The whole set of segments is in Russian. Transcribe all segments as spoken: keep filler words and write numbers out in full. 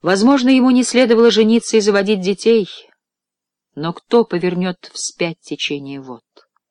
Возможно, ему не следовало жениться и заводить детей, но кто повернет вспять течение вод?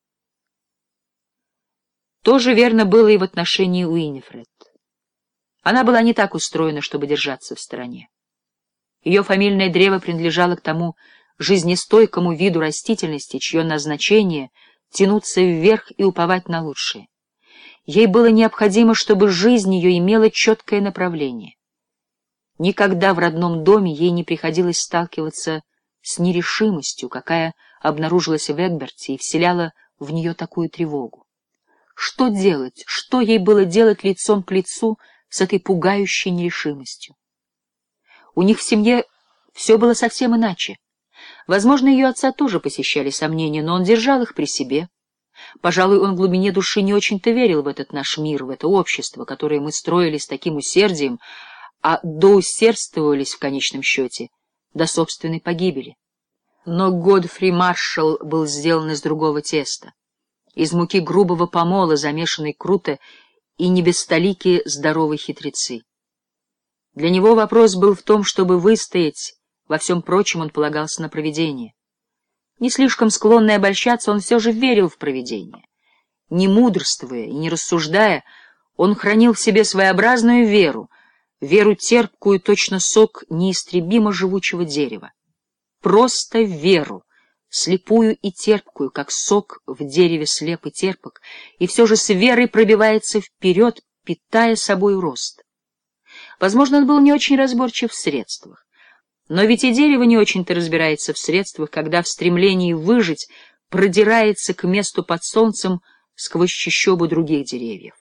То же верно было и в отношении Уинифред. Она была не так устроена, чтобы держаться в стороне. Ее фамильное древо принадлежало к тому жизнестойкому виду растительности, чье назначение — тянуться вверх и уповать на лучшее. Ей было необходимо, чтобы жизнь ее имела четкое направление. Никогда в родном доме ей не приходилось сталкиваться с нерешимостью, какая обнаружилась в Эгберте и вселяла в нее такую тревогу. Что делать, что ей было делать лицом к лицу с этой пугающей нерешимостью? У них в семье все было совсем иначе. Возможно, ее отца тоже посещали сомнения, но он держал их при себе. Пожалуй, он в глубине души не очень-то верил в этот наш мир, в это общество, которое мы строили с таким усердием, а доусердствовались в конечном счете до собственной погибели. Но Годфри Маршалл был сделан из другого теста, из муки грубого помола, замешанной круто и не без столики здоровой хитрецы. Для него вопрос был в том, чтобы выстоять, во всем прочем он полагался на провидение. Не слишком склонный обольщаться, он все же верил в провидение. Не мудрствуя и не рассуждая, он хранил в себе своеобразную веру, веру терпкую, точно сок неистребимо живучего дерева. Просто веру, слепую и терпкую, как сок в дереве слеп и терпок, и все же с верой пробивается вперед, питая собой рост. Возможно, он был не очень разборчив в средствах. Но ведь и дерево не очень-то разбирается в средствах, когда в стремлении выжить продирается к месту под солнцем сквозь чащобу других деревьев.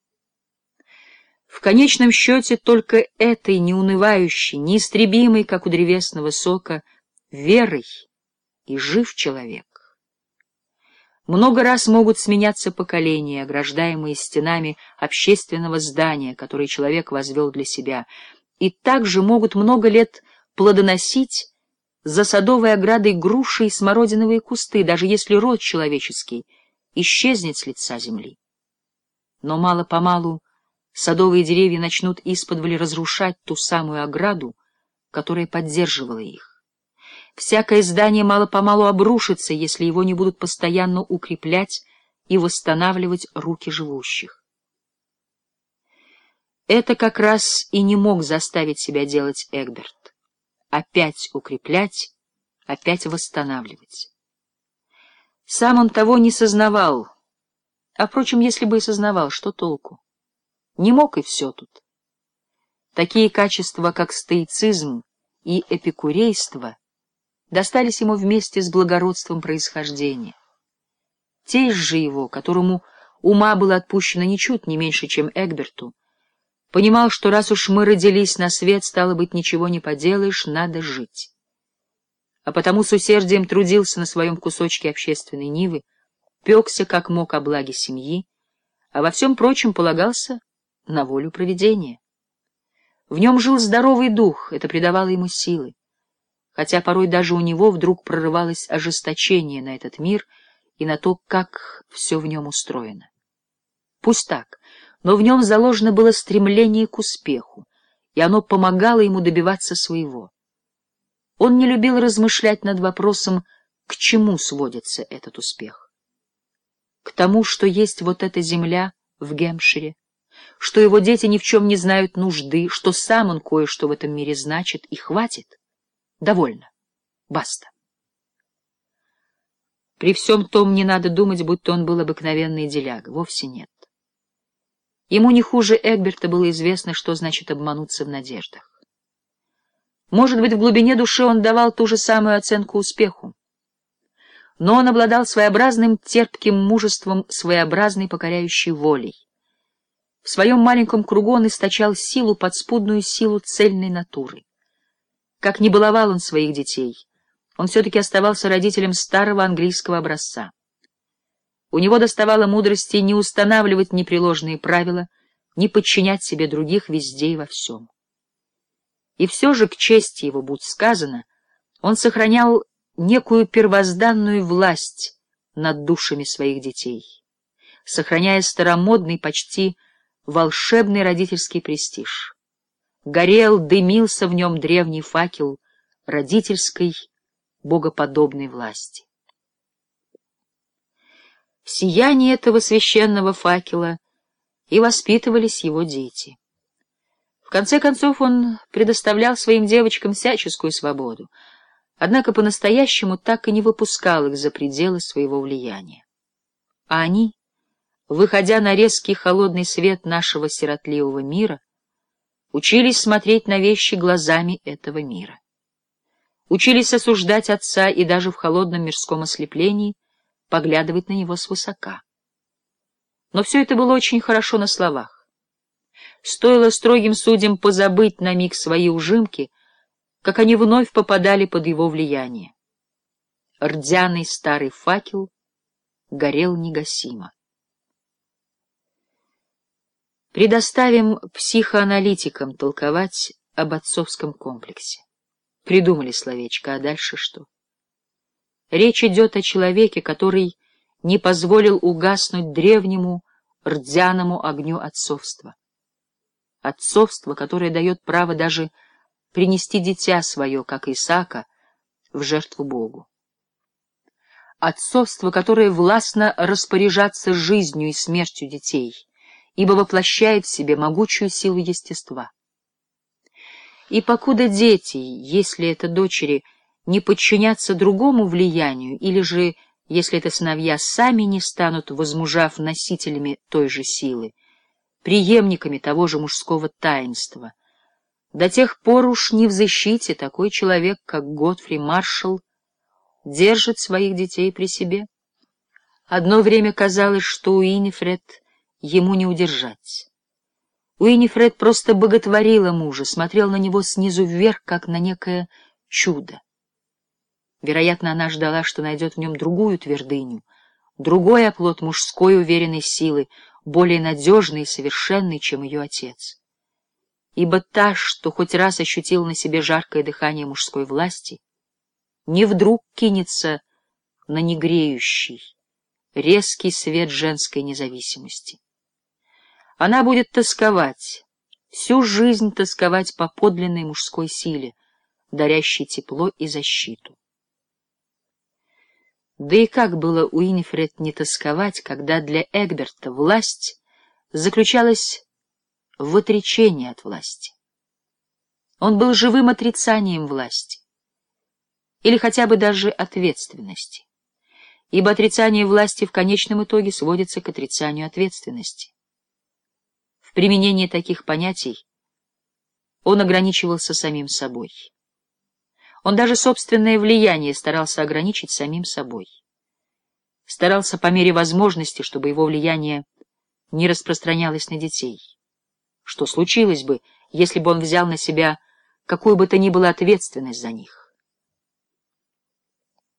В конечном счете только этой неунывающей, неистребимой, как у древесного сока, верой и жив человек. Много раз могут сменяться поколения, ограждаемые стенами общественного здания, которое человек возвел для себя, и также могут много лет плодоносить за садовой оградой груши и смородиновые кусты, даже если род человеческий исчезнет с лица земли. Но мало-помалу садовые деревья начнут исподволь разрушать ту самую ограду, которая поддерживала их. Всякое здание мало-помалу обрушится, если его не будут постоянно укреплять и восстанавливать руки живущих. Это как раз и не мог заставить себя делать Эгберт. Опять укреплять, опять восстанавливать. Сам он того не сознавал, а, впрочем, если бы и сознавал, что толку? Не мог, и все тут. Такие качества, как стоицизм и эпикурейство, достались ему вместе с благородством происхождения. Тесть же его, которому ума было отпущено ничуть не меньше, чем Эгберту, понимал, что раз уж мы родились на свет, стало быть, ничего не поделаешь, надо жить. А потому с усердием трудился на своем кусочке общественной нивы, пекся как мог о благе семьи, а во всем прочем полагался на волю провидения. В нем жил здоровый дух, это придавало ему силы, хотя порой даже у него вдруг прорывалось ожесточение на этот мир и на то, как все в нем устроено. Пусть так, но в нем заложено было стремление к успеху, и оно помогало ему добиваться своего. Он не любил размышлять над вопросом, к чему сводится этот успех. К тому, что есть вот эта земля в Гэмпшире, что его дети ни в чем не знают нужды, что сам он кое-что в этом мире значит, и хватит. Довольно. Баста. При всем том не надо думать, будто он был обыкновенный деляга. Вовсе нет. Ему не хуже Эгберта было известно, что значит обмануться в надеждах. Может быть, в глубине души он давал ту же самую оценку успеху. Но он обладал своеобразным терпким мужеством, своеобразной покоряющей волей. В своем маленьком кругу он источал силу, подспудную силу цельной натуры. Как ни баловал он своих детей, он все-таки оставался родителем старого английского образца. У него доставало мудрости не устанавливать непреложные правила, не подчинять себе других везде и во всем. И все же, к чести его будь сказано, он сохранял некую первозданную власть над душами своих детей, сохраняя старомодный, почти волшебный родительский престиж. горел, дымился в нем древний факел родительской богоподобной власти. В сиянии этого священного факела и воспитывались его дети. В конце концов, он предоставлял своим девочкам всяческую свободу, однако по-настоящему так и не выпускал их за пределы своего влияния. А они, выходя на резкий холодный свет нашего сиротливого мира, учились смотреть на вещи глазами этого мира. Учились осуждать отца и даже в холодном мирском ослеплении поглядывать на него свысока. Но все это было очень хорошо на словах. Стоило строгим судьям позабыть на миг свои ужимки, как они вновь попадали под его влияние. Рдяный старый факел горел негасимо. Предоставим психоаналитикам толковать об отцовском комплексе. Придумали словечко, а дальше что? Речь идет о человеке, который не позволил угаснуть древнему рдяному огню отцовства. Отцовство, которое дает право даже принести дитя свое, как Исаака, в жертву Богу. Отцовство, которое властно распоряжаться жизнью и смертью детей, ибо воплощает в себе могучую силу естества. И покуда дети, если это дочери, не подчинятся другому влиянию, или же, если это сыновья, сами не станут, возмужав, носителями той же силы, преемниками того же мужского таинства, до тех пор уж не в защите такой человек, как Годфри Маршалл, держит своих детей при себе. Одно время казалось, что Уинифред ему не удержать. Уинифред просто боготворила мужа, смотрела на него снизу вверх, как на некое чудо. Вероятно, она ждала, что найдет в нем другую твердыню, другой оплот мужской уверенной силы, более надежный и совершенный, чем ее отец. Ибо та, что хоть раз ощутила на себе жаркое дыхание мужской власти, не вдруг кинется на негреющий, резкий свет женской независимости. Она будет тосковать, всю жизнь тосковать по подлинной мужской силе, дарящей тепло и защиту. Да и как было Уинифред не тосковать, когда для Эгберта власть заключалась в отречении от власти? Он был живым отрицанием власти, или хотя бы даже ответственности, ибо отрицание власти в конечном итоге сводится к отрицанию ответственности. В применении таких понятий он ограничивался самим собой. Он даже собственное влияние старался ограничить самим собой. Старался по мере возможности, чтобы его влияние не распространялось на детей. Что случилось бы, если бы он взял на себя какую бы то ни было ответственность за них?